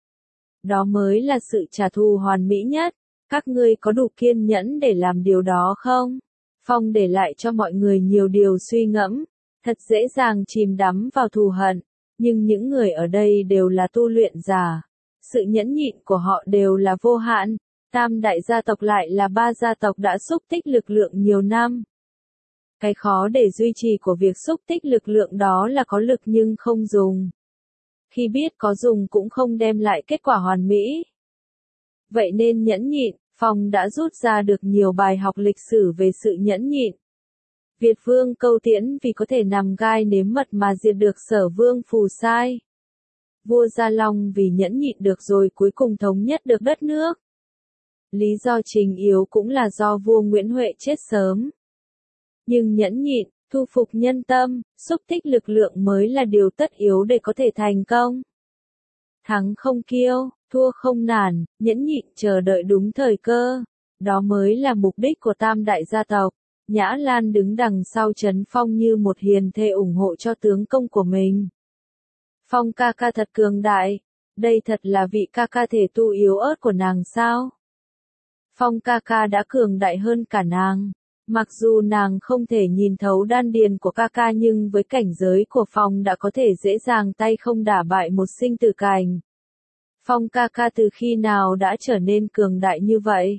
Đó mới là sự trả thù hoàn mỹ nhất. Các ngươi có đủ kiên nhẫn để làm điều đó không? Phong để lại cho mọi người nhiều điều suy ngẫm. Thật dễ dàng chìm đắm vào thù hận, nhưng những người ở đây đều là tu luyện giả. Sự nhẫn nhịn của họ đều là vô hạn. Tam đại gia tộc lại là ba gia tộc đã xúc tích lực lượng nhiều năm. Cái khó để duy trì của việc xúc tích lực lượng đó là có lực nhưng không dùng. Khi biết có dùng cũng không đem lại kết quả hoàn mỹ. Vậy nên nhẫn nhịn, Phong đã rút ra được nhiều bài học lịch sử về sự nhẫn nhịn. Việt vương Câu Tiễn vì có thể nằm gai nếm mật mà diệt được Sở vương Phù Sai. Vua Gia Long vì nhẫn nhịn được rồi cuối cùng thống nhất được đất nước. Lý do chính yếu cũng là do vua Nguyễn Huệ chết sớm. Nhưng nhẫn nhịn, thu phục nhân tâm, xúc tích lực lượng mới là điều tất yếu để có thể thành công. Thắng không kiêu, thua không nản, nhẫn nhịn chờ đợi đúng thời cơ. Đó mới là mục đích của tam đại gia tộc. Nhã Lan đứng đằng sau Trấn Phong như một hiền thê ủng hộ cho tướng công của mình. Phong ca ca thật cường đại. Đây thật là vị ca ca thể tu yếu ớt của nàng sao? Phong ca ca đã cường đại hơn cả nàng. Mặc dù nàng không thể nhìn thấu đan điền của ca ca nhưng với cảnh giới của Phong đã có thể dễ dàng tay không đả bại một sinh tử cảnh. Phong ca ca từ khi nào đã trở nên cường đại như vậy?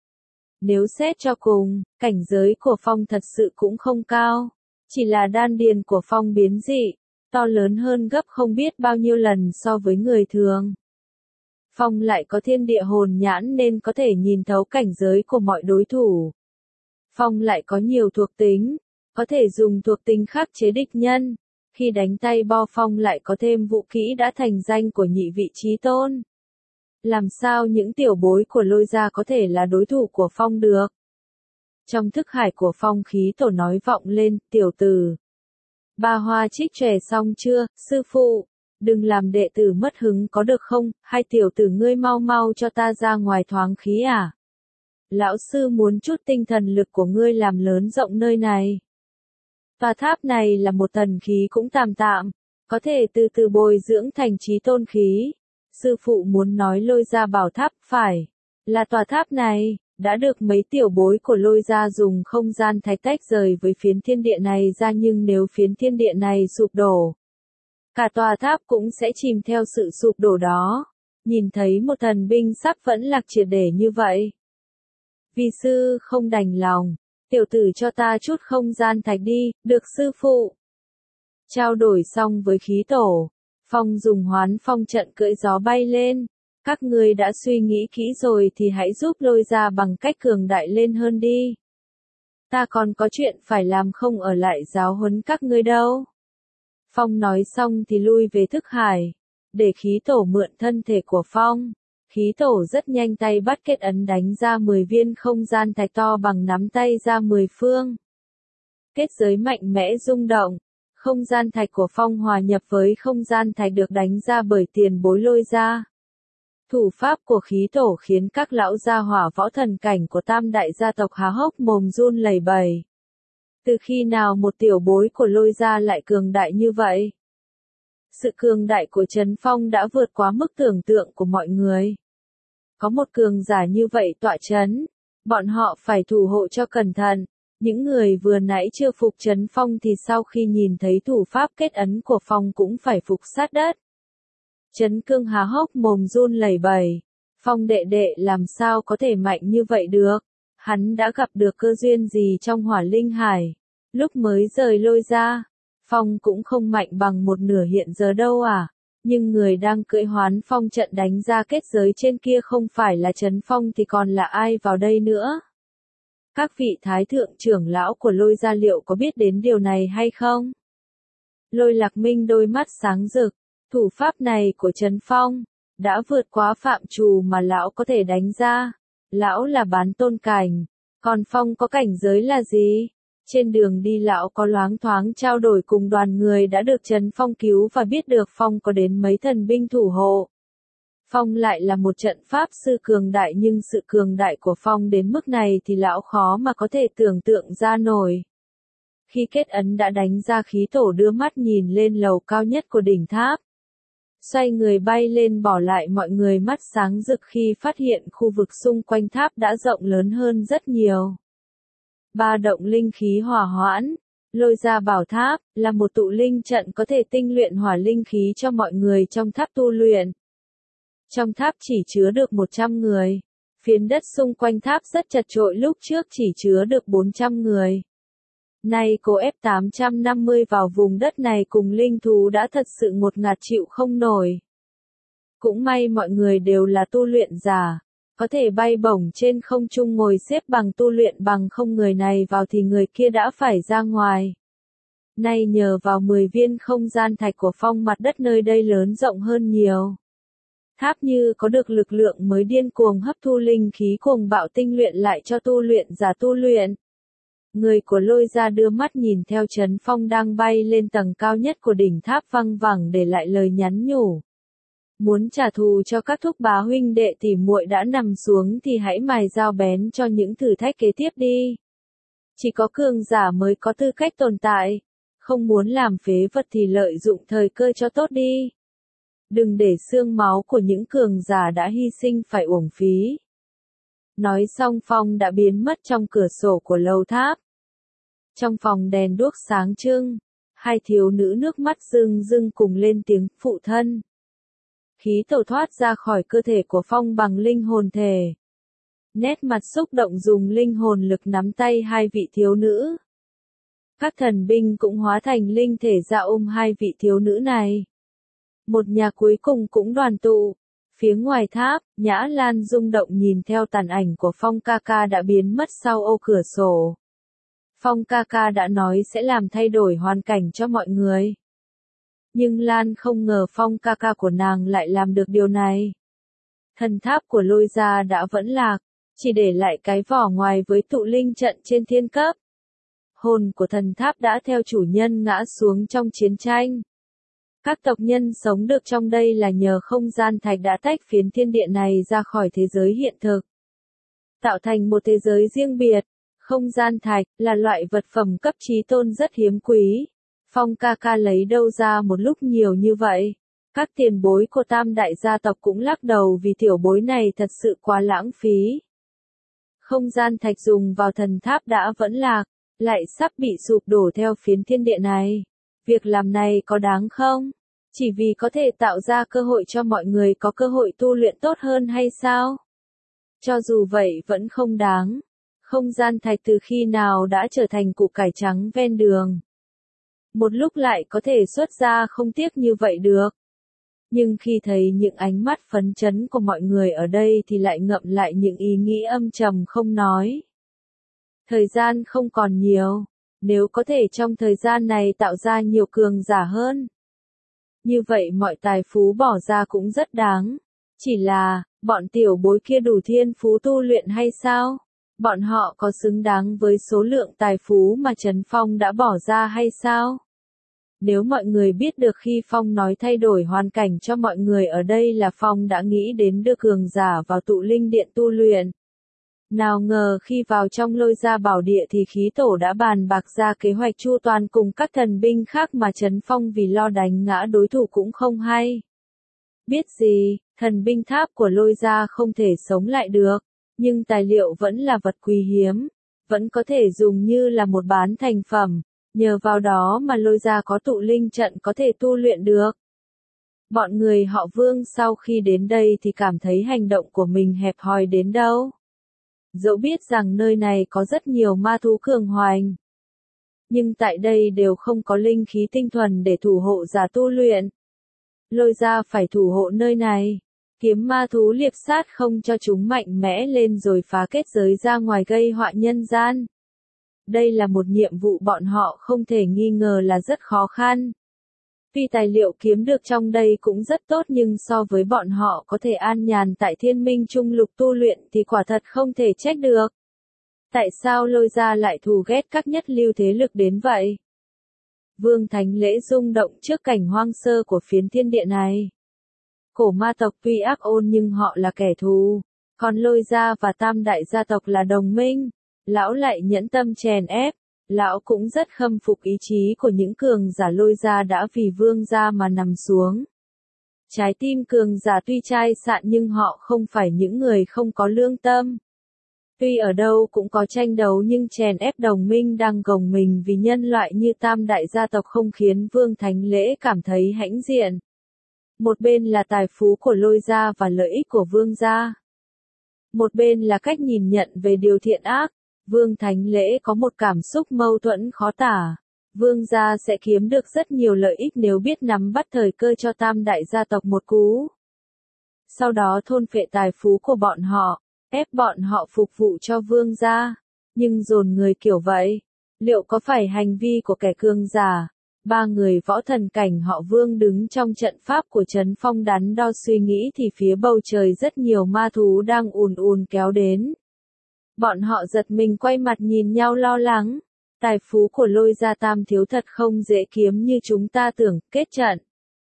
Nếu xét cho cùng, cảnh giới của Phong thật sự cũng không cao. Chỉ là đan điền của Phong biến dị, to lớn hơn gấp không biết bao nhiêu lần so với người thường. Phong lại có thiên địa hồn nhãn nên có thể nhìn thấu cảnh giới của mọi đối thủ. Phong lại có nhiều thuộc tính, có thể dùng thuộc tính khắc chế địch nhân. Khi đánh tay bo Phong lại có thêm vũ kỹ đã thành danh của nhị vị chí tôn. Làm sao những tiểu bối của Lôi gia có thể là đối thủ của Phong được? Trong thức hải của Phong khí tổ nói vọng lên, tiểu tử. Ba hoa trích chòe xong chưa, sư phụ? Đừng làm đệ tử mất hứng có được không, hai tiểu tử ngươi mau mau cho ta ra ngoài thoáng khí à? Lão sư muốn chút tinh thần lực của ngươi làm lớn rộng nơi này. Tòa tháp này là một thần khí cũng tạm tạm, có thể từ từ bồi dưỡng thành chí tôn khí. Sư phụ muốn nói Lôi gia bảo tháp, phải là tòa tháp này, đã được mấy tiểu bối của Lôi gia dùng không gian thạch tách rời với phiến thiên địa này ra, nhưng nếu phiến thiên địa này sụp đổ, cả tòa tháp cũng sẽ chìm theo sự sụp đổ đó. Nhìn thấy một thần binh sắp vẫn lạc triệt để như vậy. Vi sư không đành lòng, tiểu tử cho ta chút không gian thạch đi, được sư phụ. Trao đổi xong với khí tổ, Phong dùng hoán phong trận cưỡi gió bay lên. Các ngươi đã suy nghĩ kỹ rồi thì hãy giúp Lôi gia bằng cách cường đại lên hơn đi. Ta còn có chuyện phải làm, không ở lại giáo huấn các ngươi đâu. Phong nói xong thì lui về thức hải, để khí tổ mượn thân thể của Phong. Khí tổ rất nhanh tay bắt kết ấn đánh ra mười viên không gian thạch to bằng nắm tay ra mười phương. Kết giới mạnh mẽ rung động, không gian thạch của Phong hòa nhập với không gian thạch được đánh ra bởi tiền bối Lôi gia. Thủ pháp của khí tổ khiến các lão gia hỏa võ thần cảnh của tam đại gia tộc há hốc mồm run lẩy bẩy. Từ khi nào một tiểu bối của Lôi gia lại cường đại như vậy? Sự cường đại của Trấn Phong đã vượt quá mức tưởng tượng của mọi người. Có một cường giả như vậy tọa chấn, bọn họ phải thủ hộ cho cẩn thận. Những người vừa nãy chưa phục Trấn Phong thì sau khi nhìn thấy thủ pháp kết ấn của Phong cũng phải phục sát đất. Trấn Cương há hốc mồm run lẩy bẩy. Phong đệ đệ làm sao có thể mạnh như vậy được? Hắn đã gặp được cơ duyên gì trong hỏa linh hải? Lúc mới rời Lôi gia, Phong cũng không mạnh bằng một nửa hiện giờ đâu à? Nhưng người đang cưỡi hoán phong trận đánh ra kết giới trên kia không phải là Trấn Phong thì còn là ai vào đây nữa? Các vị thái thượng trưởng lão của Lôi gia liệu có biết đến điều này hay không? Lôi Lạc Minh đôi mắt sáng rực, thủ pháp này của Trấn Phong đã vượt quá phạm trù mà lão có thể đánh ra. Lão là bán tôn cảnh, còn Phong có cảnh giới là gì? Trên đường đi lão có loáng thoáng trao đổi cùng đoàn người đã được Trấn Phong cứu và biết được Phong có đến mấy thần binh thủ hộ. Phong lại là một trận pháp sư cường đại, nhưng sự cường đại của Phong đến mức này thì lão khó mà có thể tưởng tượng ra nổi. Khi kết ấn đã đánh ra, khí tổ đưa mắt nhìn lên lầu cao nhất của đỉnh tháp. Xoay người bay lên bỏ lại mọi người mắt sáng rực khi phát hiện khu vực xung quanh tháp đã rộng lớn hơn rất nhiều. Ba động linh khí hỏa hoãn, Lôi gia bảo tháp, là một tụ linh trận có thể tinh luyện hỏa linh khí cho mọi người trong tháp tu luyện. Trong tháp chỉ chứa được một trăm người. Phiến đất xung quanh tháp rất chật chội, lúc trước chỉ chứa được bốn trăm người. Nay cô ép tám trăm năm mươi vào vùng đất này cùng linh thú đã thật sự ngột ngạt chịu không nổi. Cũng may mọi người đều là tu luyện giả, có thể bay bổng trên không trung ngồi xếp bằng tu luyện, bằng không người này vào thì người kia đã phải ra ngoài. Nay nhờ vào mười viên không gian thạch của Phong, mặt đất nơi đây lớn rộng hơn nhiều. Tháp như có được lực lượng mới điên cuồng hấp thu linh khí cuồng bạo tinh luyện lại cho tu luyện giả tu luyện. Người của Lôi gia đưa mắt nhìn theo Trấn Phong đang bay lên tầng cao nhất của đỉnh tháp, văng vẳng để lại lời nhắn nhủ. Muốn trả thù cho các thúc bá huynh đệ tỉ muội đã nằm xuống thì hãy mài dao bén cho những thử thách kế tiếp đi. Chỉ có cường giả mới có tư cách tồn tại. Không muốn làm phế vật thì lợi dụng thời cơ cho tốt đi. Đừng để xương máu của những cường giả đã hy sinh phải uổng phí. Nói xong Phong đã biến mất trong cửa sổ của lầu tháp. Trong phòng đèn đuốc sáng trưng, hai thiếu nữ nước mắt rưng rưng cùng lên tiếng phụ thân. Khí tẩu thoát ra khỏi cơ thể của Phong bằng linh hồn thể. Nét mặt xúc động dùng linh hồn lực nắm tay hai vị thiếu nữ. Các thần binh cũng hóa thành linh thể ra ôm hai vị thiếu nữ này. Một nhà cuối cùng cũng đoàn tụ. Phía ngoài tháp, Nhã Lan rung động nhìn theo tàn ảnh của Phong ca ca đã biến mất sau ô cửa sổ. Phong ca ca đã nói sẽ làm thay đổi hoàn cảnh cho mọi người. Nhưng Lan không ngờ Phong ca ca của nàng lại làm được điều này. Thần tháp của Lôi Gia đã vẫn lạc, chỉ để lại cái vỏ ngoài với tụ linh trận trên thiên cấp. Hồn của thần tháp đã theo chủ nhân ngã xuống trong chiến tranh. Các tộc nhân sống được trong đây là nhờ không gian thạch đã tách phiến thiên địa này ra khỏi thế giới hiện thực. Tạo thành một thế giới riêng biệt. Không gian thạch là loại vật phẩm cấp trí tôn rất hiếm quý. Phong ca ca lấy đâu ra một lúc nhiều như vậy? Các tiền bối của tam đại gia tộc cũng lắc đầu vì tiểu bối này thật sự quá lãng phí. Không gian thạch dùng vào thần tháp đã vẫn lạc, lại sắp bị sụp đổ theo phiến thiên địa này. Việc làm này có đáng không? Chỉ vì có thể tạo ra cơ hội cho mọi người có cơ hội tu luyện tốt hơn hay sao? Cho dù vậy vẫn không đáng. Không gian thạch từ khi nào đã trở thành củ cải trắng ven đường. Một lúc lại có thể xuất ra không tiếc như vậy được. Nhưng khi thấy những ánh mắt phấn chấn của mọi người ở đây thì lại ngậm lại những ý nghĩ âm trầm không nói. Thời gian không còn nhiều, nếu có thể trong thời gian này tạo ra nhiều cường giả hơn. Như vậy mọi tài phú bỏ ra cũng rất đáng. Chỉ là, bọn tiểu bối kia đủ thiên phú tu luyện hay sao? Bọn họ có xứng đáng với số lượng tài phú mà Trấn Phong đã bỏ ra hay sao? Nếu mọi người biết được khi Phong nói thay đổi hoàn cảnh cho mọi người ở đây là Phong đã nghĩ đến đưa cường giả vào tụ linh điện tu luyện. Nào ngờ khi vào trong Lôi Gia bảo địa thì khí tổ đã bàn bạc ra kế hoạch chu toàn cùng các thần binh khác mà Trấn Phong vì lo đánh ngã đối thủ cũng không hay. Biết gì, thần binh tháp của Lôi Gia không thể sống lại được. Nhưng tài liệu vẫn là vật quý hiếm, vẫn có thể dùng như là một bán thành phẩm, nhờ vào đó mà Lôi Gia có tụ linh trận có thể tu luyện được. Bọn người họ Vương sau khi đến đây thì cảm thấy hành động của mình hẹp hòi đến đâu. Dẫu biết rằng nơi này có rất nhiều ma thú cường hoành, nhưng tại đây đều không có linh khí tinh thuần để thủ hộ giả tu luyện. Lôi Gia phải thủ hộ nơi này. Kiếm ma thú liệp sát không cho chúng mạnh mẽ lên rồi phá kết giới ra ngoài gây họa nhân gian. Đây là một nhiệm vụ bọn họ không thể nghi ngờ là rất khó khăn. Tuy tài liệu kiếm được trong đây cũng rất tốt nhưng so với bọn họ có thể an nhàn tại Thiên Minh Trung Lục tu luyện thì quả thật không thể trách được. Tại sao Lôi Gia lại thù ghét các nhất lưu thế lực đến vậy? Vương Thánh Lễ rung động trước cảnh hoang sơ của phiến thiên địa này. Cổ ma tộc tuy ác ôn nhưng họ là kẻ thù, còn Lôi Gia và Tam đại gia tộc là đồng minh. Lão lại nhẫn tâm chèn ép, lão cũng rất khâm phục ý chí của những cường giả Lôi Gia đã vì Vương gia mà nằm xuống. Trái tim cường giả tuy chai sạn nhưng họ không phải những người không có lương tâm. Tuy ở đâu cũng có tranh đấu nhưng chèn ép đồng minh đang gồng mình vì nhân loại như Tam đại gia tộc không khiến Vương Thánh Lễ cảm thấy hãnh diện. Một bên là tài phú của Lôi Gia và lợi ích của Vương gia. Một bên là cách nhìn nhận về điều thiện ác. Vương Thánh Lễ có một cảm xúc mâu thuẫn khó tả. Vương gia sẽ kiếm được rất nhiều lợi ích nếu biết nắm bắt thời cơ cho Tam đại gia tộc một cú. Sau đó thôn phệ tài phú của bọn họ, ép bọn họ phục vụ cho Vương gia. Nhưng dồn người kiểu vậy, liệu có phải hành vi của kẻ cường giả? Ba người võ thần cảnh họ Vương đứng trong trận pháp của Trấn Phong đắn đo suy nghĩ thì phía bầu trời rất nhiều ma thú đang ùn ùn kéo đến. Bọn họ giật mình quay mặt nhìn nhau lo lắng. Tài phú của Lôi Gia Tam thiếu thật không dễ kiếm như chúng ta tưởng. Kết trận.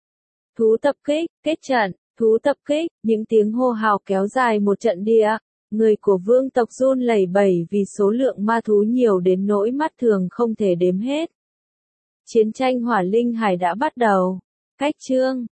Thú tập kích, kết trận, thú tập kích, những tiếng hô hào kéo dài một trận địa. Người của vương tộc run lẩy bẩy vì số lượng ma thú nhiều đến nỗi mắt thường không thể đếm hết. Chiến tranh hỏa linh hải đã bắt đầu. Cách chương